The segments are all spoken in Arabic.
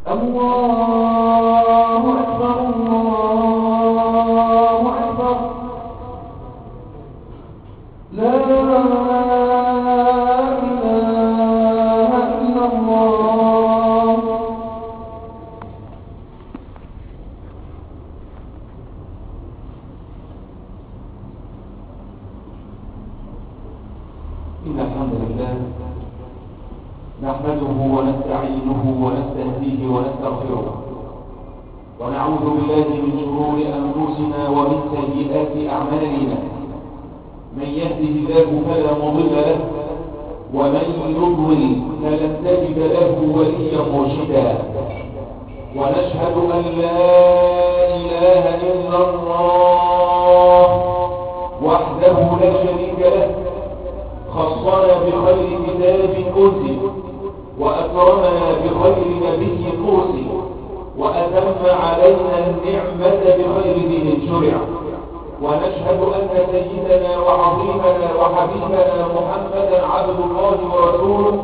الله أكبر الله أكبر لا إله إلا الله. إن الحمد لله نحمده ونستعينه ونستهديه ونستغفره ونعوذ بالله من شرور أنفسنا ومن سيئات أعمالنا. من يهده الله فلا مضل له ومن يضلل فلن تجد له وليا مرشدا. ونشهد أن لا إله إلا الله وحده لا شريك له، خصنا بخير كتاب أنزل وأكرمنا بخير نبي مرسل وأتم علينا النعمة بخير دين شرع. ونشهد أن سيدنا وعظيمنا وحبيبنا محمدا عبد الله ورسوله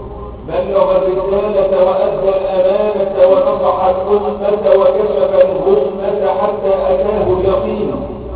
بلغ الرسالة وأدى الأمانة ونصح الأمة وكشف الغمة حتى أتاه اليقين،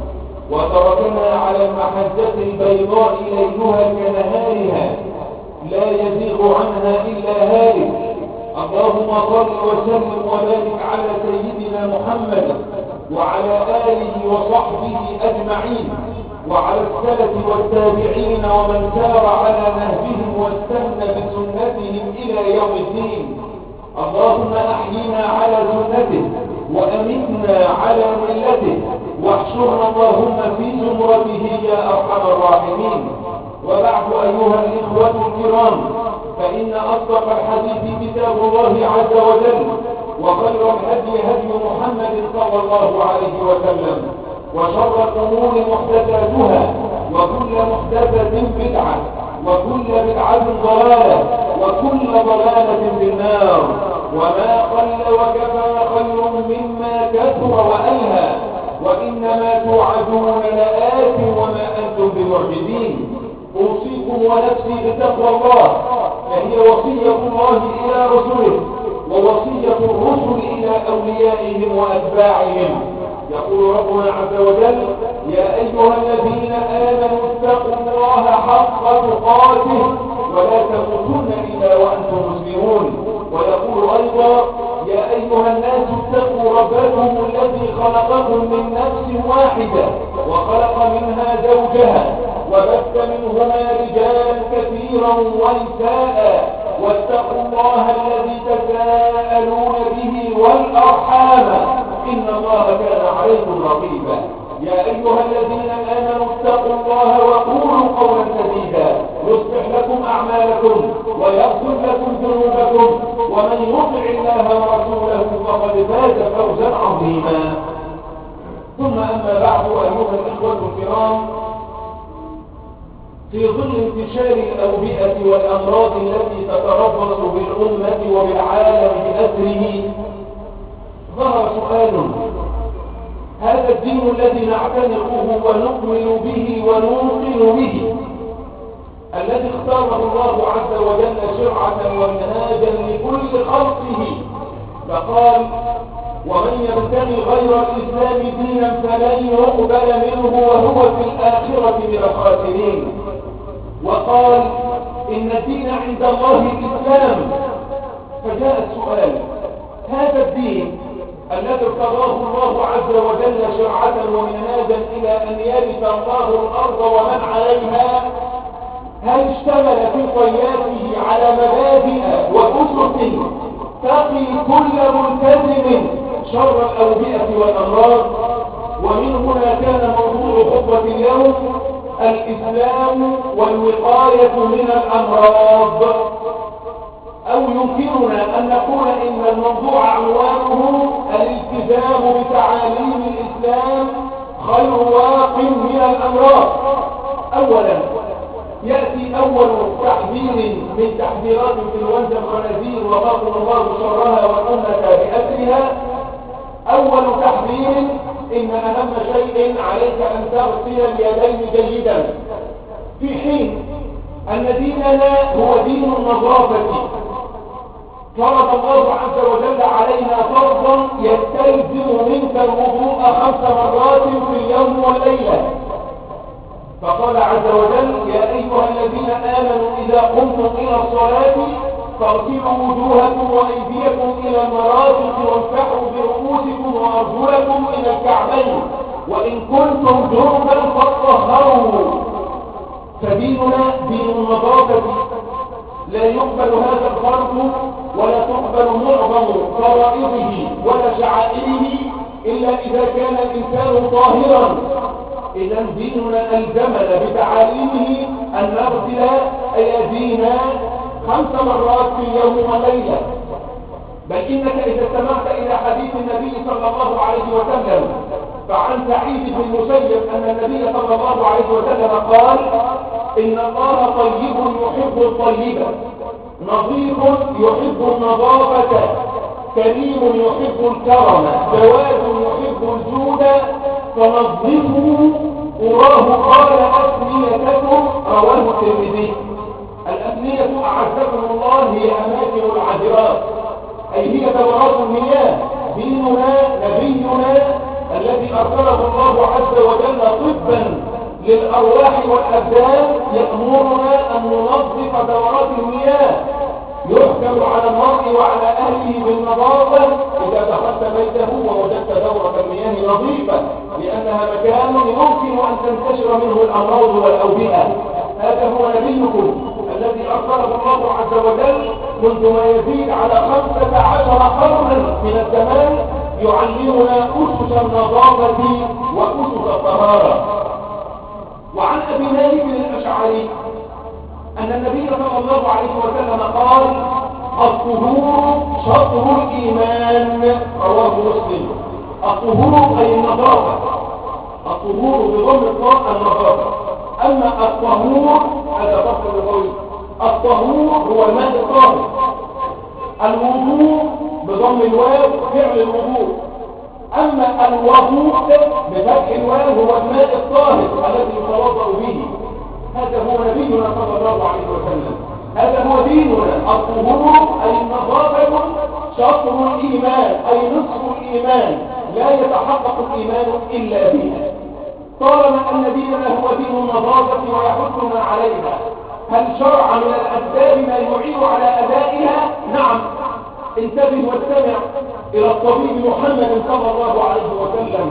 وتركنا على المحجة البيضاء ليلها كنهارها لا يزيغ عنها إلا هالك. اللهم صل وسلم وبارك على سيدنا محمد وعلى آله وصحبه أجمعين وعلى السلف والتابعين ومن سار على نهجهم واستنى بسنتهم إلى يوم الدين. اللهم أحينا على سنته وأمتنا على ملته واحشرنا اللهم في زمرته يا أرحم الراحمين. وبعد أيها الإخوة الكرام، فإن أصدق الحديث كتاب الله عز وجل، وخير الهدي هدي محمد صلى الله عليه وسلم، وشر الأمور محدثاتها، وكل محدثة بدعة، وكل بدعة ضلالة، وكل ضلالة في النار. وما قل وكفى خير مما كثر وألهى، وإنما توعدون لآت وما أنتم بمعجزين. أوصيكم ونفسي بتقوى الله، فهي وصية الله إلى رسله ووصية الرسل إلى أوليائهم وأتباعهم. يقول ربنا عز وجل: يا أيها الذين آمنوا اتقوا الله حق تقاته ولا تموتن إلا وأنتم مسلمون. ويقول أيضا: يا أيها الناس اتقوا ربكم الذي خلقكم من نفس واحدة وخلق منها زوجها وبث منهما رجالا كثيرا ونساء واتقوا الله الذي تساءلون به والأرحام إن الله كان عليكم رقيبا. يا أيها الذين آمنوا اتقوا الله وقولوا قولا سديدا يصلح لكم أعمالكم ويغفر لكم ذنوبكم ومن يطع الله ورسوله فقد فاز فوزا عظيما. ثم أما بعد أيها الإخوة الكرام، في ظل انتشار الأوبئة والأمراض التي تتربص بالأمة وبالعالم بأسره، ظهر سؤال: هذا الدين الذي نعتنقه ونؤمن به ونوقن به، الذي اختاره الله عز وجل شرعة ومنهاجا لكل خلقه، فقال: ومن يبتغي غير الإسلام دينا فلن يقبل منه وهو في الآخرة من الخاسرين. وقال: إن الدين عند الله الإسلام. فجاء السؤال: هذا الدين الذي ارتضاه الله عز وجل شرعة ومنهاجا إلى أن يرث الله الأرض ومن عليها، هل اشتمل في طياته على مبادئ وأسس تقي كل ملتزم شر الأوبئة والأمراض؟ ومن هنا كان موضوع خطبة اليوم: الإسلام والوقاية من الأمراض. أو يمكننا أن نقول إن الموضوع عنوانه الالتزام بتعاليم الإسلام خير واق من الأمراض. أولا يأتي أول تحذير من تحذيرات انفلونزا الخنازير وقاكم الله شرها والأمة بأسرها. أول تحذير: إن أهم شيء عليك أن تغسل اليدين جيدا، في حين أن ديننا هو دين النظافة. فرض الله عز وجل علينا علينا فرضا يستلزم منك الوضوء 5 مرات في اليوم والليلة. فقال عز وجل: يا أيها الذين آمنوا إذا قمتم إلى الصلاة فاغسلوا وجوهكم وأيديكم إلى المرافق وامسحوا برؤوسكم وأرجلكم إلى الكعبين وإن كنتم جنبا فاطهروا. فديننا دين النظافة، لا يقبل هذا الفرض ولا تقبل معظم فرائضه ولا شعائره إلا إذا كان الإنسان طاهرا. إذا ديننا ألزمنا بتعاليمه أن نغسل أيدينا 5 مرات في اليوم والليلة. بل إنك إذا استمعت إلى حديث النبي صلى الله عليه وسلم فعن سعيد بن المسيب أن النبي صلى الله عليه وسلم قال: إن الله طيب يحب الطيب، نظيف يحب النظافة، كريم يحب الكرم، جواد يحب الجود، فنظفوا. وراه قال: أثنيتكم. رواه الترمذي. الأثنية أعزكم الله هي أماكن العذرات، أي هي دورات المياه. ديننا نبينا الذي أرسله الله عز وجل طبا للأرواح والأبدان يأمرنا أن ننظف دورات المياه. يحكم على المرء وعلى أهله بالنظافة إذا دخلت بيته ووجدت دورة المياه نظيفة، لأنها مكان يمكن أن تنتشر منه الأمراض والأوبئة. هذا هو نبيكم الذي أرسله الله عز وجل منذ ما يزيد على 15 قرنا من الزمان يعلمنا أسس النظافة وأسس الطهارة. وعن أبي مالك الأشعري أن النبي صلى الله عليه وسلم قال: الطهور شطر الإيمان. رواه مسلم. الطهور أي النظافة، الطهور بضم الطاء النظافة. أما الطهور هذا فصل القول. الطهور هو الماء الطاهر. الوضوء بضم الواو فعل الوضوء. أما الوضوء بفتح الواو هو الماء الطاهر الذي يتوضأ به. هذا هو نبينا صلى الله عليه وسلم، هذا هو ديننا. الطهور أي النظافة شطر الإيمان أي نصف الإيمان، لا يتحقق الإيمان إلا بها. طالما أن ديننا هو دين النظافة ويحثنا عليها، هل شرع من الأسباب ما يعين على أدائها؟ نعم. انتبه واستمع إلى الطبيب محمد صلى الله عليه وسلم.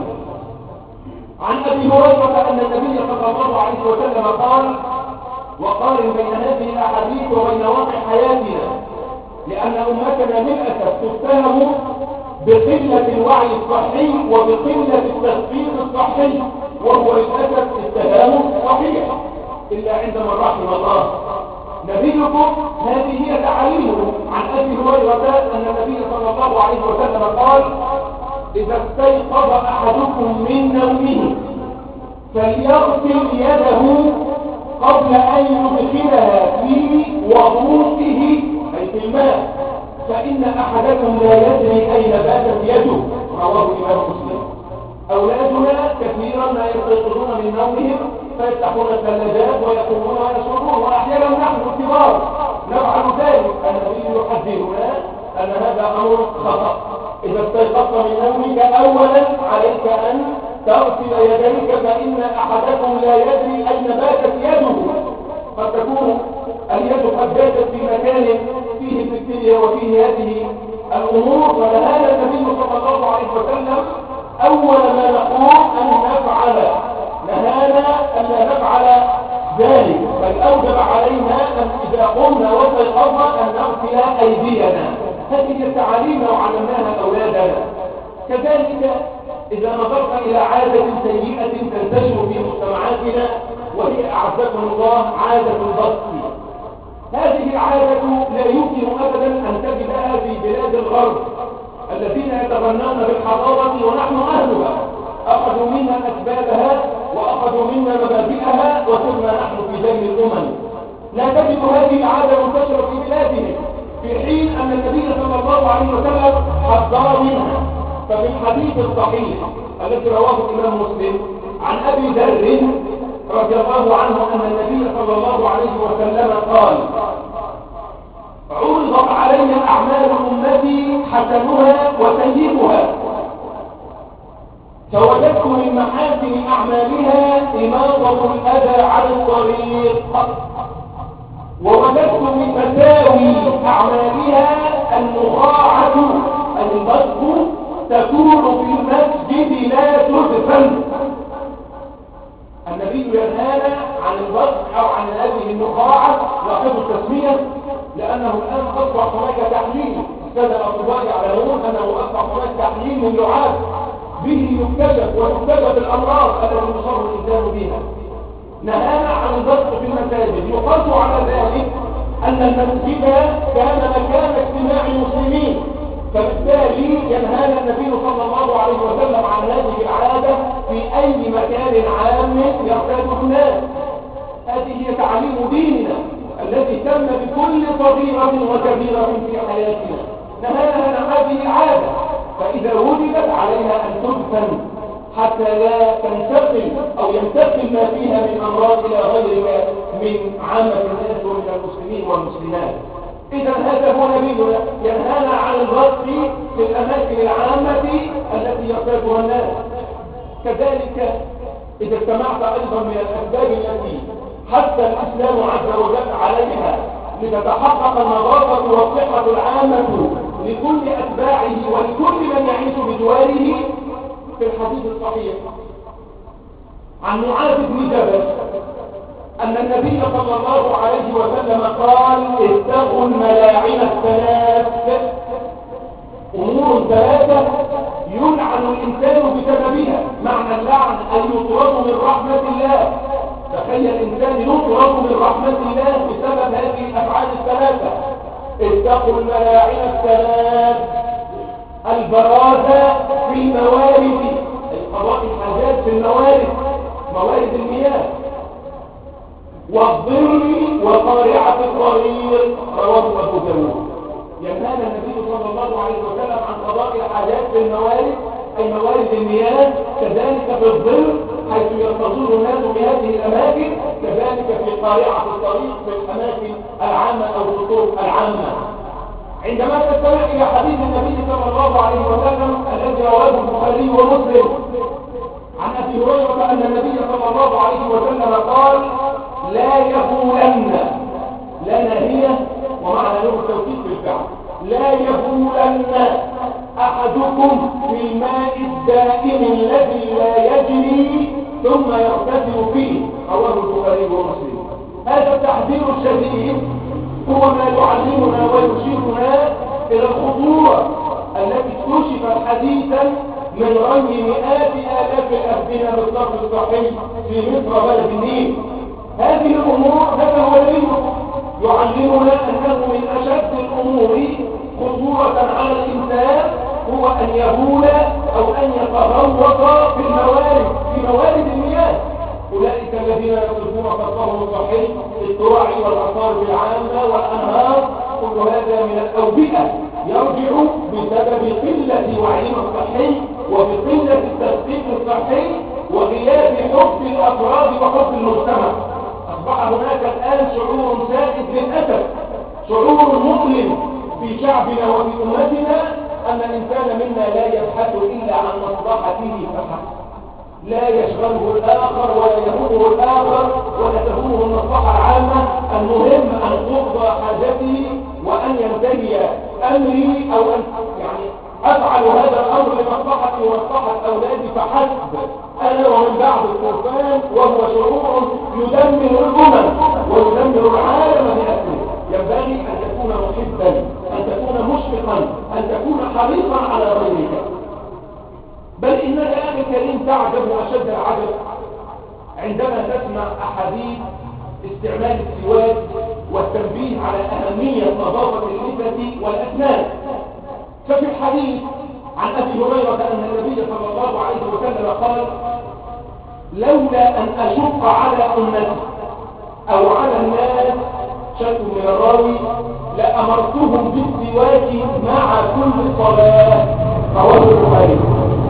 عن أبي هريرة أن النبي صلى الله عليه وسلم قال: وقارن بين هذه الأحاديث وبين واقع حياتنا، لأن أمتنا للأسف تتهم بقلة الوعي الصحي وبقلة التثقيف الصحي، وهو للأسف اتهام صحيح إلا عندما رحم الله. نبيكم هذه هي تعاليمه. عن أبي هريرة أن النبي صلى الله عليه وسلم قال: إذا استيقظ أحدكم من نومه فليغسل يده قبل أن يدخلها في وضوءه أي في الماء، فإن أحدكم لا يدري أين باتت يده. رواه الإمام مسلم. أولادنا كثيرا ما يستيقظون من نومهم فيفتحون الثلاجات ويقومون ويشربون، وأحيانا نحن الكبار نفعل ذلك. النبي يحذرنا أن هذا أمر خطأ. إذا استيقظت من نومك أولا عليك أن تغسل يديك، فإن أحدكم لا يدري أين باتت يده. قد تكون اليد قد باتت في مكان فيه البكتيريا وفيه هذه الأمور. فنهانا النبي صلى الله عليه وسلم أول ما نقول أن نفعل، نهانا أن لا نفعل ذلك، بل أوجب علينا أن إذا قمنا واستيقظنا أن نغسل أيدينا. هذه التعاليم وعلمناها أولادنا. كذلك إذا نظرت إلى عادة سيئة تنتشر في مجتمعاتنا، وهي أعزكم الله عادة البط. هذه العادة لا يمكن أبدا أن تجدها في بلاد الغرب الذين يتغنون بالحضارة ونحن أهلها. أخذوا منا أسبابها وأخذوا منا مبادئها وصرنا نحن في ذيل الأمم. لا تجد هذه العادة منتشرة في بلادهم، في حين أن النبي صلى الله عليه وسلم حذر منها. ففي الحديث الصحيح الذي رواه الإمام مسلم عن أبي ذر رضي الله عنه أن النبي صلى الله عليه وسلم قال: عرضت علي أعمال أمتي حسنها وسيدها. فوجدت من محاسن أعمالها إماطة الأذى عن الطريق، ووجدت من مساوي أعمالها النخاعة البصق تكون في المسجد لا تدفن. النبي ينهانا عن البصق أو عن هذه النخاعة، لاحظوا التسمية لأنه الآن أصبح هناك تحليل. السادة الأطباء يعلمون أنه أصبح هناك تحليل من لعاب به يكتشف وتكتشف الأمراض التي يصاب الإنسان بها. نهانا عن البصق في المساجد. يقاس على ذلك أن المسجد كان مكان اجتماع المسلمين، فبالتالي ينهانا النبي صلى الله عليه وسلم عن هذه العادة في أي مكان عام يرتاد الناس. هذه هي تعليم ديننا الذي تم بكل صغيرة وكبيرة في حياتنا. نهانا عن هذه العادة، فإذا وجدت عليها أن تدفن حتى لا تنتقل أو ينتقل ما فيها من أمراض إلى غيرها من عامة الناس ومن المسلمين والمسلمات. إذا هذا هو نبينا، ينهانا عن الغرق في الأماكن العامة التي يرتادها الناس. كذلك إذا استمعت أيضا من الأسباب التي حتى الإسلام عز وجل عليها لتتحقق النظافة والصحة العامة لكل أتباعه ولكل من يعيش بجواره، في الحديث الصحيح عن معاذ بن جبل أن النبي صلى الله عليه وسلم قال: اتقوا الملاعن الثلاث، أمور ثلاثة يلعن الإنسان بسببها. معنى اللعن أن يطرد من رحمة الله. تخيل الإنسان يطرد من رحمة الله بسبب هذه الأفعال الثلاثة. اتقوا الملاعن الثلاث: البرازة في الموارد، قضاء الحاجات في الموارد، موارد المياه، والظل وقارعة الطريق، رواه أبو داود. ينهانا النبي صلى الله عليه وسلم عن قضاء الحاجات في الموارد أي موارد المياه، كذلك في الظل حيث يرتضون الناس بهذه الأماكن، كذلك في قارعة الطريق في الأماكن العامة أو الطرق العامة. عندما تستمع إلى حديث النبي صلى الله عليه وسلم الذي رواه البخاري ومسلم عن أبي هريرة أن النبي صلى الله عليه وسلم قال: لا يبولن، لا نهية ومعنى له التوكيد بالفعل، لا يبولن أحدكم في الماء الدائم الذي لا يجري ثم يغتسل فيه، رواه البخاري ومسلم. هذا التحذير الشديد هو ما يعلمنا ويشيرنا إلى الخطورة التي اكتشفت حديثا من رمي مئات آلاف الأفئدة بالصرف الصحي في مصر بلد النيل. هذه الأمور هذا هو العلم يعلمنا أنه من أشد الأمور خطورة على الإنسان هو أن يبول أو أن يتغوط في الموارد، في موارد المياه. أولئك الذين يصرفون فصلهم الصحي التراعي والأصارف العامة والأنهار، كل هذا من الأوبئة يرجع بسبب قلة وعيهم الصحي وبقلة التدقيق الصحي وغياب حب الأفراد وحب المجتمع. أصبح هناك الآن شعور سائد للأسف، شعور مؤلم في شعبنا وفي أمتنا أن الإنسان منا لا يبحث إلا عن مصلحته فحسب، لا يشغله الآخر ولا يهمه الآخر ولا تهمه المصلحة العامة. المهم أن تقضى حاجتي وأن ينتهي أمري أو أن أفعل هذا الأمر لمصلحتي ومصلحة أولادي فحسب، أنا ومن بعد الطوفان. وهو شعور يدمر الأمم ويدمر العالم بأسره. ينبغي أن تكون محبا، أن تكون مشفقا، أن تكون حريصا على غيرك. بل إنك أخي الكريم تعجب أشد العجب عندما تسمع أحاديث استعمال السواك والتنبيه على أهمية نظافة اللثة والأسنان. ففي الحديث عن أبي هريرة أن النبي صلى الله عليه وسلم قال: لولا أن أشق على أمتي أو على الناس، شك من الراوي، لأمرتهم بالسواك مع كل صلاة، رواه البخاري.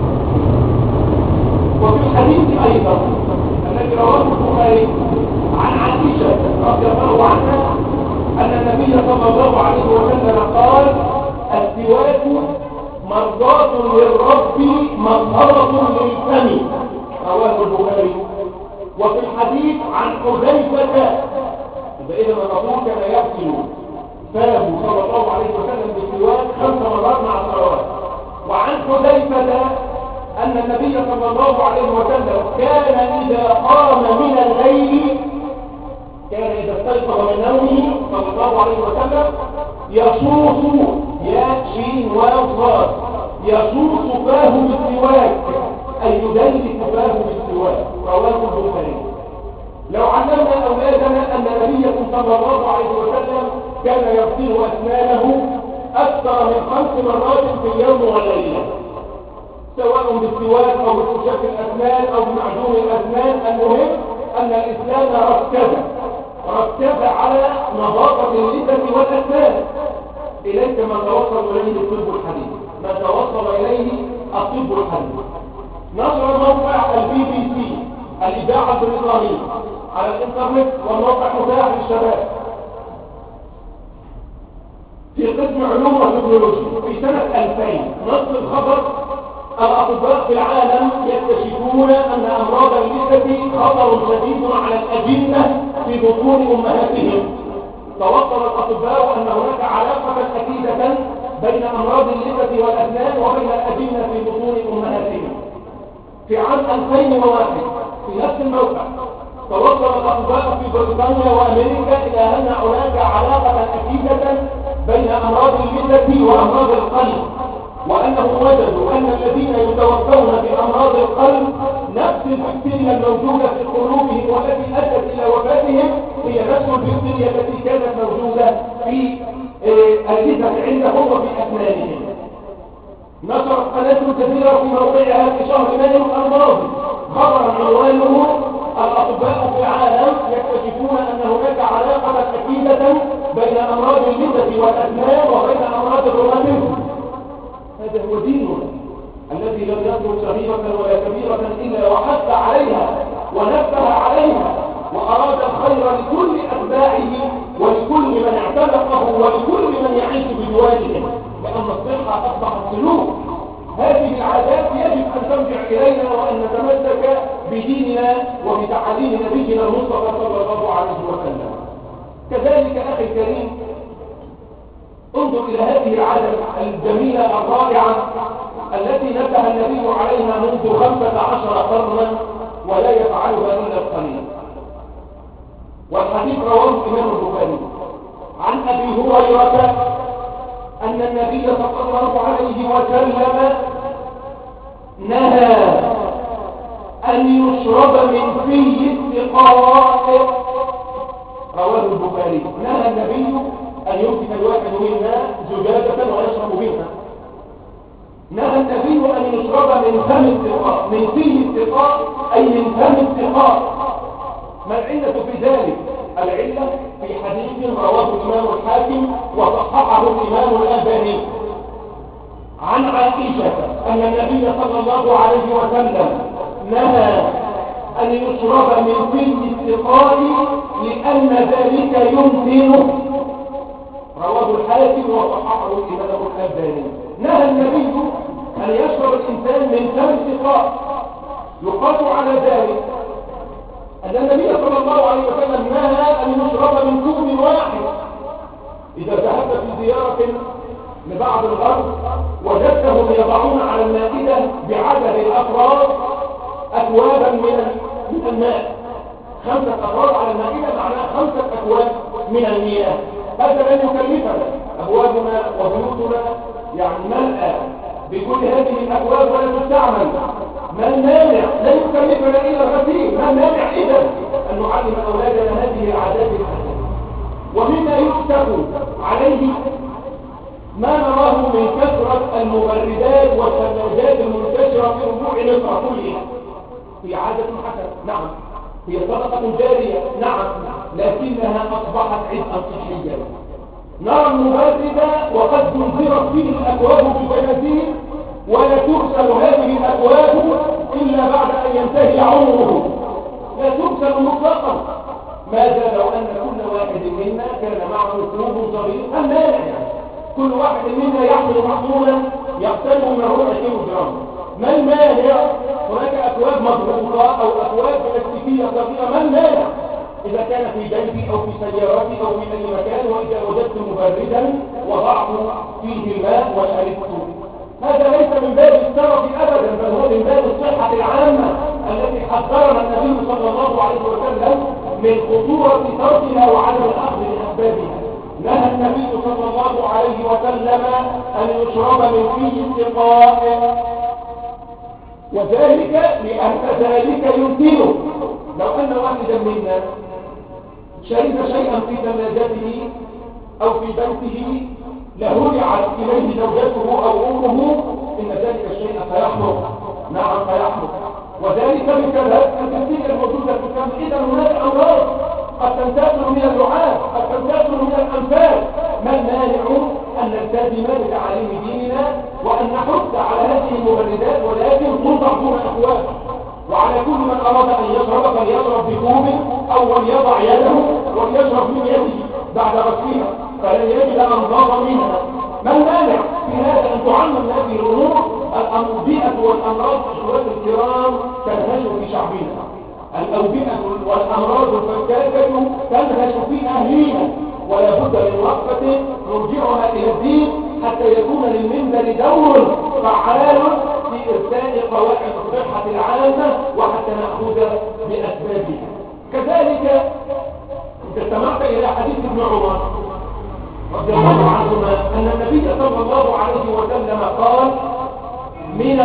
وفي الحديث أيضا الذي رواه البخاري عن عائشة رضي الله عنها أن النبي صلى الله عليه وسلم قال: السواك مرضاة للرب مطهرة للفم، رواه البخاري. وفي الحديث عن حذيفة إذا الرسول كان يغسل فاه صلى الله عليه وسلم بالسواك 5 مرات مع الصلوات. وعن حذيفة أن النبي صلى الله عليه وسلم كان إذا قام من الليل، كان إذا استيقظ من نومه صلى الله عليه وسلم يصوص، يا شين وصاد، يصوص فاه بالسواك، أي يدلك فاه بالسواك، رواه البخاري. لو علمنا أولادنا أن نبيكم صلى الله عليه وسلم كان يغسل أسنانه أكثر من 5 مرات في اليوم والليلة، سواء بالسواك أو بفرشاة الأسنان أو بمعجون الأسنان، المهم أن الإسلام ركز على نظافة اللثة والأسنان. إليك ما توصل إليه الطب الحديث، ما توصل إليه الطب الحديث. نشر موقع الBBC الإذاعة البريطانية على الإنترنت، والموقع متاح للشباب في قسم علوم وتكنولوجيا في سنة 2000. نص الخبر: الأطباء في العالم يكتشفون أن أمراض اللثة خطر شديد على الأجنة في بطون أمهاتهم. توصل الأطباء أن هناك علاقة أكيدة بين أمراض اللثة والأسنان وبين الأجنة في بطون أمهاتهم. في عام 2001 في نفس الموقع توصل الأطباء في بريطانيا وأمريكا إلى أن هناك علاقة أكيدة بين أمراض اللثة وأمراض القلب، وأنهم وجدوا أن الذين يتوفون بأمراض القلب نفس البكتيريا الموجودة في قلوبهم والتي أدت إلى وفاتهم هي نفس البكتيريا التي كانت موجودة في اللثة عندهم وفي أسنانهم. نشرت قناة الجزيرة في موقعها في شهر مايو الماضي خبرا عنوانه: الأطباء في العالم يكتشفون أن هناك علاقة أكيدة بين أمراض اللثة والأسنان وبين أمراض الروماتيزم. هذا هو ديننا الذي لم يترك صغيرة ولا كبيرة إلا وحث عليها ونبه عليها، وأراد الخير لكل أتباعه ولكل من اعتنقه ولكل من يعيش بجواره، لأن الصحة أصبحت سلوك. هذه العادات يجب أن ترجع إلينا وأن نتمسك بديننا وبتعاليم نبينا المصطفى صلى الله عليه وسلم. كذلك أخي الكريم، انظر إلى هذه العادة الجميلة الرائعة التي نبه النبي عليها منذ 15 قرنا ولا يفعلها إلا القليل. والحديث رواه الإمام البخاري عن أبي هريرة أن النبي صلى الله عليه وسلم نهى أن يشرب من فيه السقاء، رواه البخاري. نهى النبي أن يمسك الواحد منا زجاجة ويشرب منها. نهى النبي أن يشرب من فم السقاء، من فيه السقاء أي من فم السقاء. ما العلة في ذلك؟ العلة في حديث رواه الإمام الحاكم وصححه الإمام الألباني عن عائشة أن النبي صلى الله عليه وسلم نهى أن يشرب من فيه السقاء لأن ذلك يمكنه، رواه الحاكم وصححه الإمام الألباني. نهى النبي أن يشرب الإنسان من فم السقاء. يقاس على ذلك أن النبي صلى الله عليه وسلم نهى أن يشرب من كوب واحد. إذا ذهبت في زيارة لبعض الغرب وجدتهم يضعون على المائدة بعدد الأفراد أكوابا من الماء، 5 أفراد على المائدة معناها 5 أكواب من المياه. هذا لن يكلفنا، أبوابنا وبيوتنا يعني ملأى بكل هذه الأكواب ولا تستعمل. ما المانع؟ لا يكلفنا إلا الغسيل. ما المانع إذا أن نعلم أولادنا هذه العادات الحسنة؟ ومما يشتكى عليه ما نراه من كثرة المبردات والثلاجات المنتشرة في ربوع مصر كلها. هي عادة حسنة، نعم، هي صدقة جارية، نعم، لكنها أصبحت عبئا صحيا. نرى المبرد وقد تنزرت فيه الأكواب بجنازين ولا تغسل هذه الأكواب إلا بعد أن ينتهي عمره، لا تغسل مطلقا. ماذا لو أن كل واحد منا كان معه كوب صغير؟ المانع كل واحد منا يحمل محمولا يقترب من ربع كيلو جرام. ما المانع؟ هناك أكواب مضغوطة أو أكواب بلاستيكية صغيرة، ما المانع؟ إذا كان في بيتي أو في سيارتي أو في أي مكان، وإذا وجدت مبردا وضعت فيه الماء وشربته، هذا ليس من باب السرف أبدا، بل هو من باب الصحة العامة التي حذرنا النبي صلى الله عليه وسلم من خطورة تركها وعدم الأخذ بأسبابها. نهى النبي صلى الله عليه وسلم أن يشرب من فيه السقاء، وذلك لأن ذلك يمكنه. لو أن واحدا منا شرب شيئا في ثلاجته أو في بيته لهرعت إليه زوجته أو أمه، إن ذلك الشيء سيحمق. نعم سيحمق، وذلك بكذا الكثير الموجودة في الكلام. إذا هناك أمراض قد تنتقل من اللعاب، قد تنتقل من الأنفاس. ما المانع أن نلتزم بتعاليم ديننا وأن نحث على هذه المبردات، ولكن توضع دون أكواب، وعلى كل من أراد أن يشرب فليشرب بكوب أو وليضع يده وليشرب من يده بعد غسلها فلن يجد أنظار منها. ما المانع في هذا أن تعمم هذه الأمور؟ الأوبئة والأمراض أشهرات الكرام تنهش في شعبنا، الأوبئة والأمراض الفكاكة تنهش في أهلينا، ولا بد من وقفة نرجعها إلى الدين حتى يكون للمنبر دور فعال في إرساء قواعد الصحة العامة وحتى نأخذ بأسبابها. كذلك استمعت إلى حديث ابن عمر رضي الله عنهما أن النبي صلى الله عليه وسلم قال: من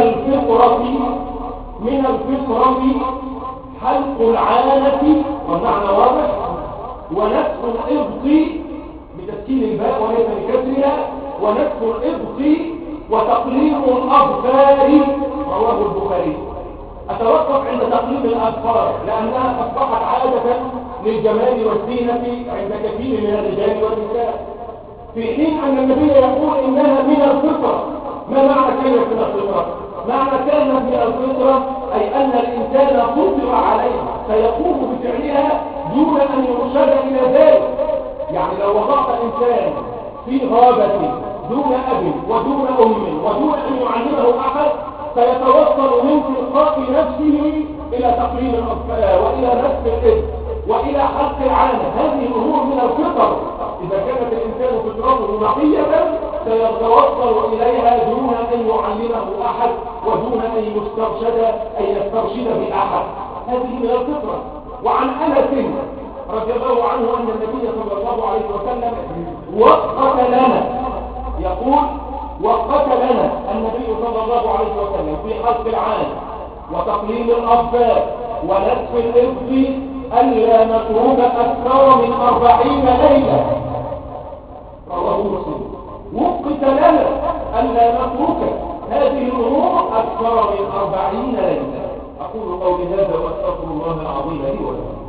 الفطرة حلق العانة، والمعنى واضح، ونسف الإبط بتسكين الباء وليس بكسرها، ونسف الإبط وتقليم الأظفار، رواه البخاري. أتوقف عند تقليم الأظفار لأنها أصبحت عادة للجمال والزينة عند كثير من الرجال والنساء، في حين أن النبي يقول إنها من الفطرة. ما معنى كلمة من الفطرة؟ معنى كلمة من الفطرة أي أن الإنسان فطر عليها فيقوم بفعلها دون أن يرشد إلى ذلك. يعني لو وضعت إنسان في غابة دون أب ودون أم ودون أن يعلمه أحد سيتوصل من تلقاء نفسه إلى تقليم الأطفال وإلى نسف الإبط وإلى حلق العانة. هذه الأمور من الفطر. إذا كانت الإنسان فطرته نقية سيتوصل إليها دون أن يعلمه أحد ودون أن يسترشد بأحد. هذه من الفطرة. وعن أنس رضي الله عنه أن النبي صلى الله عليه وسلم وقت لنا، يقول: وقت لنا النبي صلى الله عليه وسلم في حلق العانة وتقليم الأظفار ونسف الإبط ألا نترك أكثر من 40 ليلة، رواه مسلم. وقت لنا ألا نترك هذه الأمور أكثر من 40 ليلة. أقول قولي هذا وأستغفر الله العظيم لي ولكم.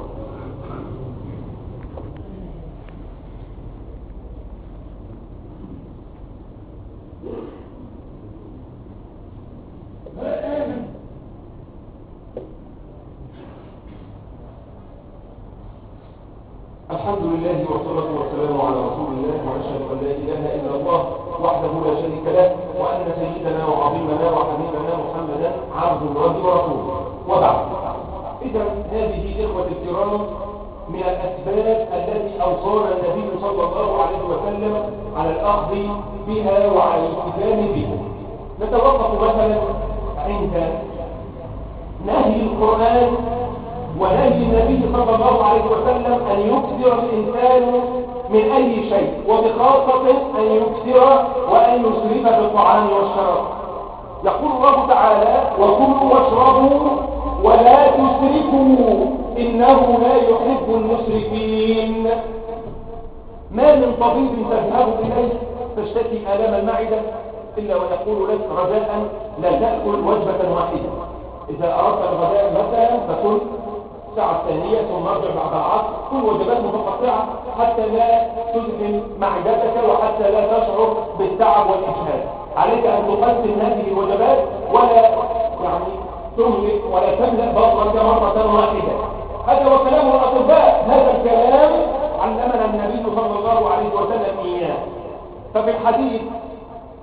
الحمد لله والصلاة والسلام على رسول الله، ونشهد أن لا إله إلا الله وحده لا شريك له، وأن سيدنا وعظيمنا وحبيبنا محمدا عبد الله ورسوله، وبعد. إذا هذه إخوة الكرام من الأسباب التي أوصانا النبي صلى الله عليه وسلم على الأخذ بها وعلى الالتزام بها. نتوقف مثلا عند نهي القرآن ونهي النبي صلى الله عليه وسلم أن يكثر الإنسان من أي شيء، وبخاصة أن يكثر وأن يسرف بالطعام والشراب. يقول الله تعالى: وكلوا واشربوا ولا تسرفوا إنه لا يحب المسرفين. ما من طبيب تذهب إليه تشتكي آلام المعدة إلا ويقول لك رجاء لا تأكل وجبة واحدة. إذا أردت الغداء مثلا فكل الساعة الثانية ثم ارجع بعد العصر، كل وجبات متقطعة حتى لا تزحم معدتك وحتى لا تشعر بالتعب والإجهاد. عليك أن تقسم هذه الوجبات ولا تملك ولا تملأ بطنك مرة واحدة. هذا هو كلام الأطباء، هذا الكلام علمنا النبي صلى الله عليه وسلم إياه. ففي الحديث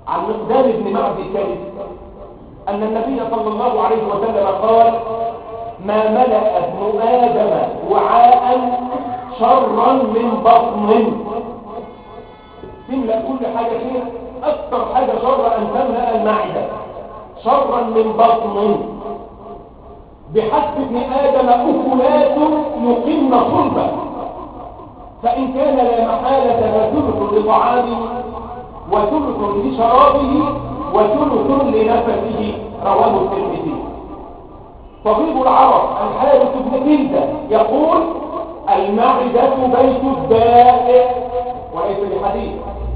عن مقدام بن معدي كريم أن النبي صلى الله عليه وسلم قال: ما ملأ ابن آدم وعاء شرا من بطن. تملأ كل حاجة فيها، أكثر حاجة شر أن تملأ المعدة، شرا من بطن. بحسب ابن آدم أكلات يقمن صلبا، فإن كان لا محالة فثلث لطعامه وثلث لشرابه وثلث لنفسه. رواه الترمذي. طبيب العرب الحارث بن كلدة يقول: المعدة بيت الداء، وليس بحديث.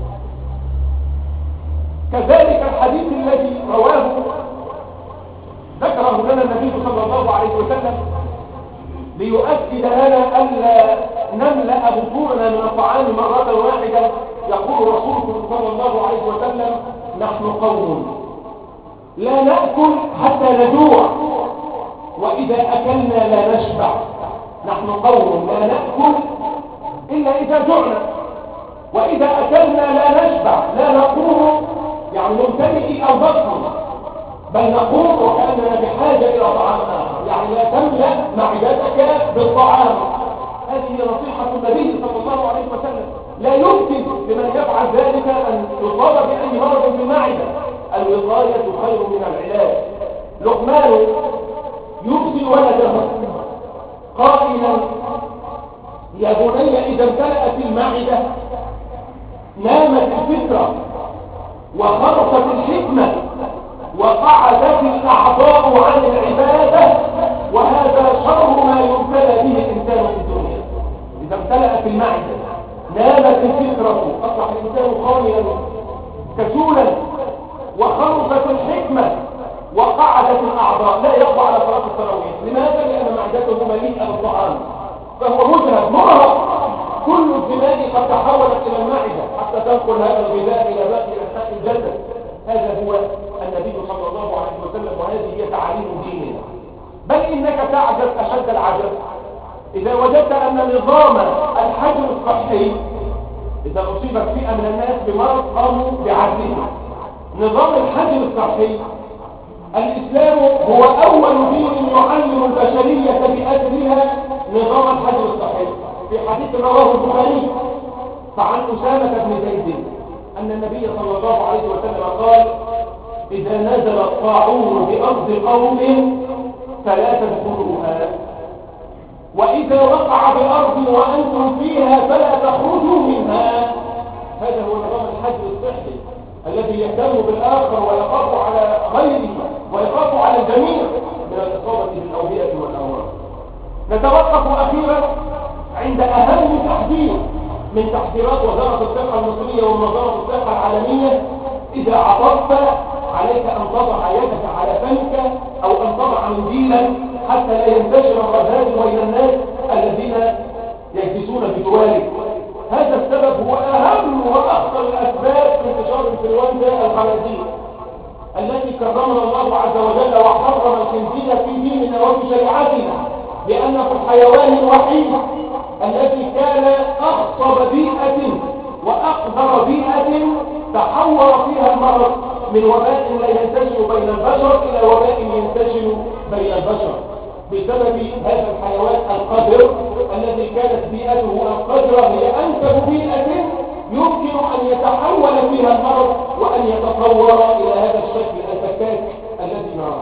كذلك الحديث الذي رواه ذكره لنا النبي صلى الله عليه وسلم ليؤكد لنا ألا نملأ بطوننا من الطعام مرة واحدة. يقول رسولكم صلى الله عليه وسلم: نحن قوم لا نأكل حتى نجوع، وإذا أكلنا لا نشبع. نحن قوم لا نأكل إلا إذا جعنا، وإذا أكلنا لا نشبع، لا نقوم يعني نمتلئ البطن، بل نقوم وكأننا بحاجة إلى طعام آخر، يعني لا تملأ معدتك بالطعام. هذه نصيحة النبي صلى الله عليه وسلم. لا يمكن لمن يفعل ذلك أن يصاب بأي مرض في المعدة. الوقاية خير من العلاج. لقمان يوصي ولده قائلا: يا بني إذا امتلأت المعدة نامت الفكرة وخرصت الحكمة وقعدت الأعضاء عن العبادة، وهذا شر ما يبتلى به الإنسان في الدنيا. إذا امتلأت المعدة نامت الفكرة، أصبح الإنسان خاملا كسولا، وخرصت الحكمة وقعدت الأعضاء، لا يقوى على صلاة التراويح. لماذا؟ لأن معدته مليئة بالطعام، فهو مجهد مرهق. كل الدماء قد تحولت إلى المعدة حتى تنقل هذا الغذاء إلى باقي أنحاء الجسد. هذا هو النبي صلى الله عليه وسلم، وهذه هي تعاليم ديننا. بل إنك تعجب أشد العجب إذا وجدت أن نظام الحجر الصحي، إذا أصيبت فئة من الناس بمرض قاموا بعزله، نظام الحجر الصحي الإسلام هو أول دين يعلم البشرية بأسرها نظام الحجر الصحي. في حديث رواه البخاري فعن أسامة بن زيد أن النبي صلى الله عليه وسلم قال: إذا نزل الطاعون بأرض قوم فلا تدخلوها، وإذا وقع بأرض وأنتم فيها فلا تخرجوا منها. هذا هو نظام الحجر الصحي الذي يهتم بالآخر ويخاف على غيره ويخاف على الجميع من الإصابة بالأوبئة والأمراض. نتوقف أخيرا عند أهم تحذير من تحذيرات وزارة الصحة المصرية ومنظمة الصحة العالمية: إذا عطست عليك أن تضع يدك على فمك أو أن تضع منديلا حتى لا ينتشر الرذاذ بين الناس الذين يجلسون بجوارك. هذا السبب هو أهم وأخطر الأسباب في انتشار انفلونزا الخنازير التي كرمنا الله عز وجل وحرم الخنزير في ديننا وفي شريعتنا، لأنه الحيوان الوحيد الذي كان أخصب بيئة وأقدر بيئة تحور فيها المرض من وباء لا ينتشر بين البشر إلى وباء ينتشر بين البشر بسبب هذا الحيوان القذر الذي كانت بيئته القذرة هي أنسب بيئة يمكن أن يتحول فيها المرض وأن يتطور إلى هذا الشكل الفكاك الذي نراه.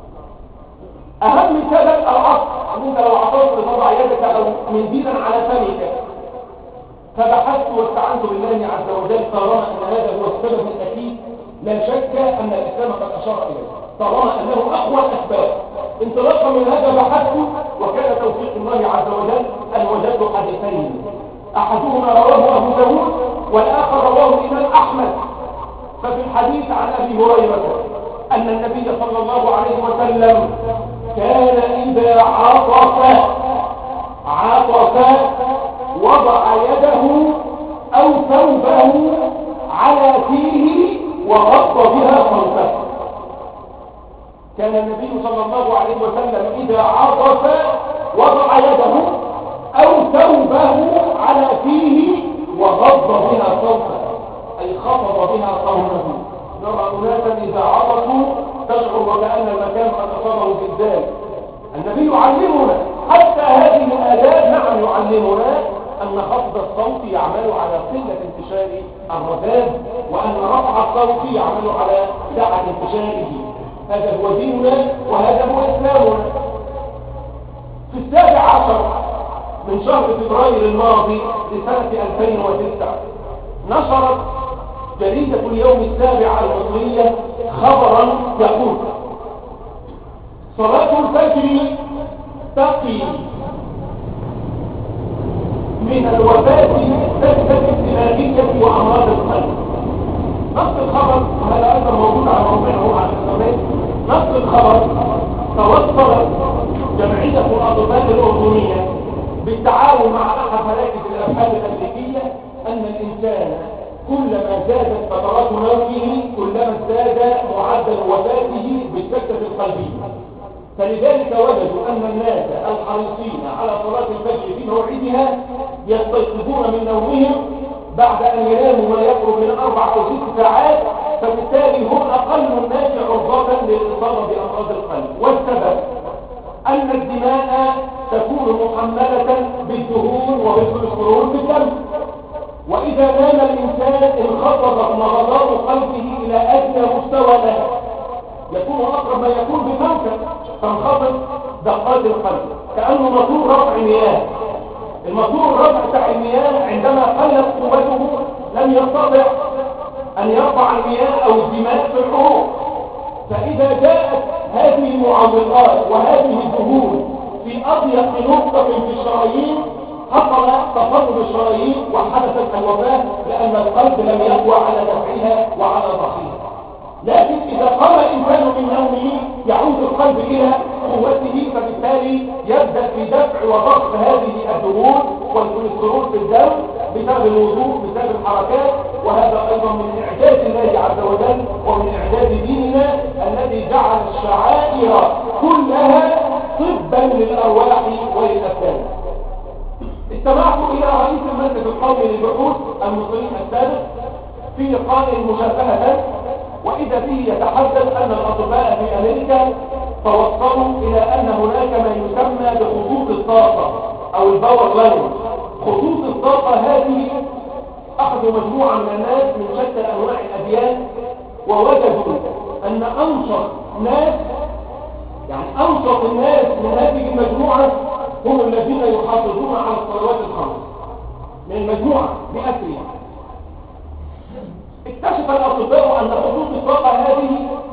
أهم سبب العطف، أنت لو عطفت تضع يدك أو منديلا على فمك، فبحثت واستعنت بالله عز وجل طالما أن هذا هو السبب الأكيد لا شك أن الإسلام قد أشار إليه، طالما أنه أقوى الأسباب. انطلاقا من هذا بحثت، وكان توفيق الله عز وجل أن وجدت حديثين، أحدهما رواه أبو داود والآخر رواه الإمام أحمد. ففي الحديث عن أبي هريرة أن النبي صلى الله عليه وسلم كان إذا عطس وضع يده أو ثوبه على فيه وغض بها صوته. كان النبي صلى الله عليه وسلم إذا عطس وضع يده أو ثوبه على فيه وغض بها صوته، أي خفض بها صوته. نرى أناسا إذا عطسوا تشعر وكأن المكان قد أصابه زلزال. النبي يعلمنا حتى هذه الآداب، نعم يعلمنا أن خفض الصوت يعمل على قلة انتشار الرذاذ، وأن رفع الصوت يعمل على سعة انتشاره. هذا هو ديننا وهذا هو إسلامنا. في 17 من شهر فبراير الماضي لسنة 2009 نشرت جريدة اليوم السابع المصرية خبرا يقول: صلاة الفجر تقي من الوفاة سكتة الدماغية وأمراض القلب. نص الخبر، وهذا أيضا موجود على موقعه على الإنترنت، نص الخبر: توصلت جمعية الأطباء الأردنية بالتعاون مع أحد مراكز الأبحاث الأمريكية أن الإنسان كلما زادت فترات نومه كلما ازداد معدل وفاته بالسكتة القلبية. فلذلك وجدوا أن الناس الحريصين على صلاة الفجر في موعدها يستيقظون من نومهم بعد أن يناموا ما يقرب من 4 أو 6 ساعات، فبالتالي هم أقل الناس عرضة للإصابة بأمراض القلب. والسبب أن الدماء تكون محملة بالدهون وبالكوليسترول في الدم، وإذا نام الإنسان انخفضت نبضات قلبه إلى أدنى مستوى له، يكون أقرب ما يكون بالموتى، تنخفض دقات القلب كأنه موتور رفع مياه. الموتور الرفع بتاع المياه عندما قلت قوته لم يستطع أن يرفع المياه أو الدماء في الحروق. فإذا جاءت هذه المعوقات وهذه الدهون في أضيق نقطة في الشرايين حصل تصلب الشرايين وحدثت الوفاة، لأن القلب لم يقوى على دفعها وعلى ضخها. لكن إذا قام الإنسان من نومه يعود القلب إلى قوته، فبالتالي يبدأ في دفع وضخ هذه الدهون والكوليسترول في الدم بسبب الوضوء بسبب الحركات. وهذا أيضا من إعجاز الله عز وجل ومن إعجاز ديننا الذي جعل الشعائر كلها طبا للأرواح وللأبدان. استمعت إلى رئيس المركز القومي للبحوث المصري السابق في لقاء مشابهة، وإذا فيه يتحدث أن الأطباء في أمريكا توصلوا إلى أن هناك ما يسمى بخطوط الطاقة أو الباور لاين. خطوط الطاقة هذه أخذوا مجموعة من الناس من شتى أنواع الأديان ووجدوا أن أنشط ناس، يعني أنشط الناس من هذه المجموعة هم الذين يحافظون على الصلوات الخمس من المجموعة بأسرها. اكتشف الأطباء أن خطوط الطاقة هذه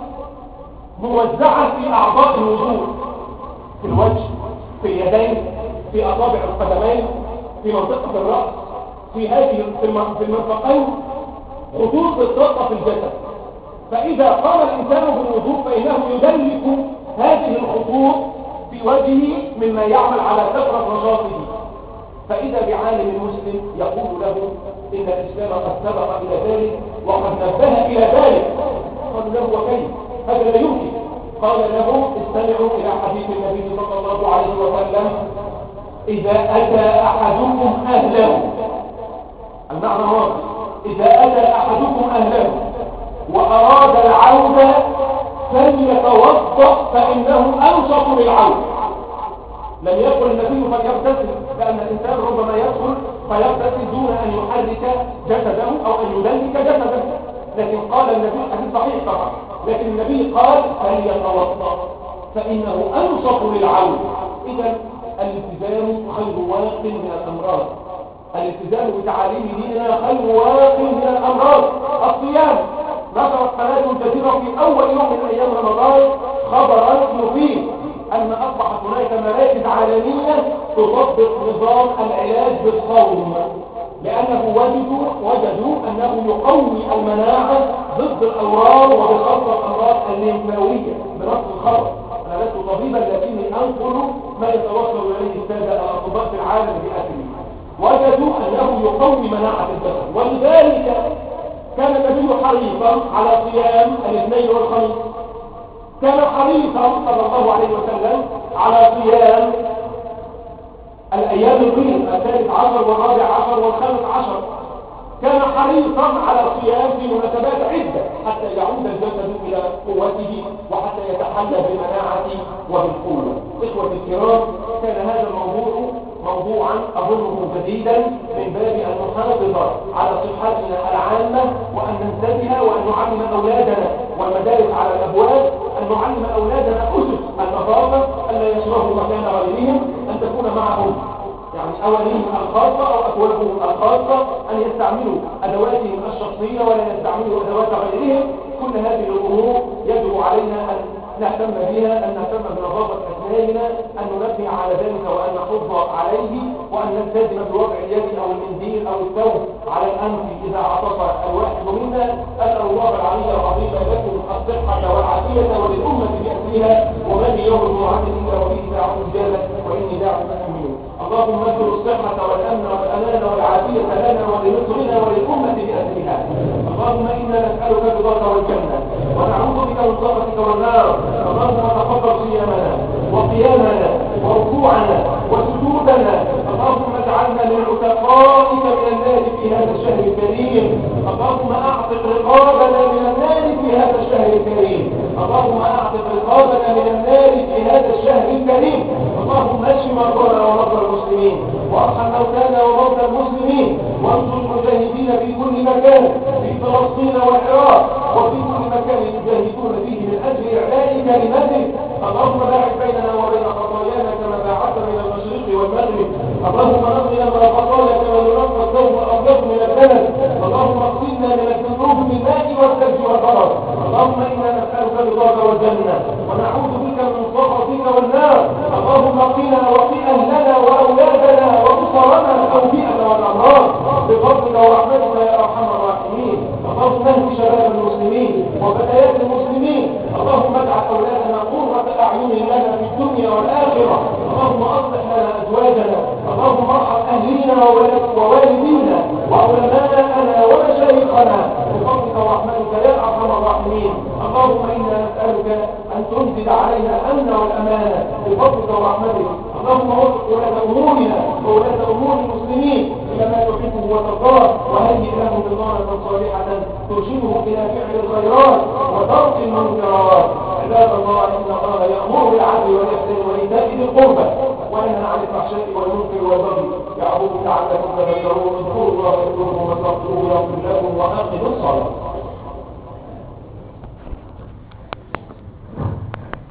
موزعة في أعضاء الوجود، في الوجه، في اليدين، في أصابع القدمين، في منطقة الرأس، في هذه في المرفقين، خطوط الطاقة في الجسد. فإذا قام الإنسان بالوضوء فإنه يدلك هذه الخطوط في وجهه مما يعمل على كثرة نشاطه. فإذا بعالم مسلم يقول له إن الإسلام قد سبق إلى ذلك وقد نبه إلى ذلك. قال له: وكيف؟ هذا لا يمكن. قال له: استمعوا إلى حديث النبي صلى الله عليه وسلم: إذا أتى أحدكم أهله، المعنى واضح، إذا أتى أحدكم أهله وأراد العودة فليتوضأ فإنه أنشط للعودة. لم يقل النبي فليغتسل، لأن الإنسان ربما يدخل فيغتسل دون أن يحرك جسده أو أن يدلك جسده، لكن قال النبي، حديث صحيح طبعا، لكن النبي قال فليتوضأ فإنه أنشط للعودة. إذا الالتزام خير واق من الأمراض، الالتزام بتعاليم ديننا خير واق من الأمراض. الصيام، نشرت قناة كثيرة في أول يوم من أيام رمضان خبرا يفيد أن أصبحت هناك مراكز عالمية تطبق نظام العلاج بالصوم، لأنه وجدوا أنه يقوي المناعة ضد الأورام وبخاصة الأمراض الليمفاوية بنص الخبر. أنا لست طبيبا لكني أنقل ما يتوصل إليه السادة الأطباء في العالم بأسره. وجدوا أنه يقوي مناعة الجسد، ولذلك كان النبي حريصا على صيام الاثنين والخميس. كان حريصا صلى الله عليه وسلم على صيام الأيام البيض 13 و14 و15. كان حريصا على صيام في مناسبات عدة حتى يعود الجسد إلى قوته وحتى يتحلى بالمناعة وبالقوة. إخوة الكرام، كان هذا الموضوع موضوعا أظنه جديدا من باب أن نحافظ على صحتنا العامة وأن ننتبه وأن نعلم أولادنا والمدارس على الأبواب، أن نعلم أولادنا أسس النظافة، أن لا يشربوا مكان غيرهم، أن تكون معهم يعني أوانيهم الخاصة أو أكوابهم الخاصة، أن يستعملوا أدواتهم الشخصية ولا يستعملوا أدوات غيرهم. كل هذه الأمور يجب علينا أن نهتم بها، أن نهتم بنظافة أسناننا، أن ننبه على ذلك وأن نحض عليه، وأن نلتزم بوضع اليد أو المنديل أو الثوب على الأنف إذا عطس الواحد منا. أسأل الله العلي العظيم لكم الصحة والعافية وللأمة بأسرها، وما في يوم الجمعة إلا وفيه ساعة إجابة وإني داع أمين. اللهم اجعل الصحة والأمن والأمان والعافية لنا ولمصرنا وللأمة بأسرها. اللهم إنا نسألك رضاك والجنة ونعوذ بك من سخطك والنار. اللهم تقبل صيامنا وقيامنا وركوعنا وسجودنا. اللهم اجعلنا من عتقائك من النار في هذا الشهر الكريم. اللهم اعتق رقابنا من النار في هذا الشهر الكريم. اللهم اعتق رقابنا من النار في هذا الشهر الكريم. اللهم اشف مرضانا ومرضى المسلمين، وارحم موتانا وموتى المسلمين، وانصر المجاهدين في كل مكان في فلسطين والعراق وفي كل مكان يجاهدون فيه من اجل اعلاء كلمتك. اللهم باعد بيننا وبين خطايانا كما باعدت بين المشرق والمغرب. اللهم نقنا من الخطايا كما ينقى الثوب الابيض من الدنس. اللهم اغسلنا من الذنوب بالماء والثلج والبرد. اللهم انا نسالك رضاك والجنه ونعوذ بك من سخطك والنار. اللهم قنا وقي اهلنا واولادنا واسرنا الاوبئه والامراض بفضلك ورحمتك يا ارحم الراحمين. اللهم اهد شباب المسلمين وفتيات المسلمين. اللهم اجعل اولادنا قرة اعين لنا في الدنيا والاخره. اللهم اصلح لنا ازواجنا. اللهم ارحم اهلينا ووالدينا وعلماءنا ومشايخنا بفضلك ورحمتك يا ارحم الراحمين. اللهم انا نسالك ان تنزل علينا الامن والامانه بفضلك ورحمتك. اللهم وفق ولاة امورنا وولاة امور المسلمين الى ما تحبه وترضاه، وهيئ لهم بطانة صالحة ترشدهم الى فعل الخيرات وترك المنكرات. عباد الله، ان الله يامر بالعدل والاحسان وايتاء ذي القربى وينهى عن الفحشاء والمنكر والبغي يعظكم لعلكم تذكرون. اذكروا الله يذكركم واستغفروه يغفر لكم واقيموا الصلاه.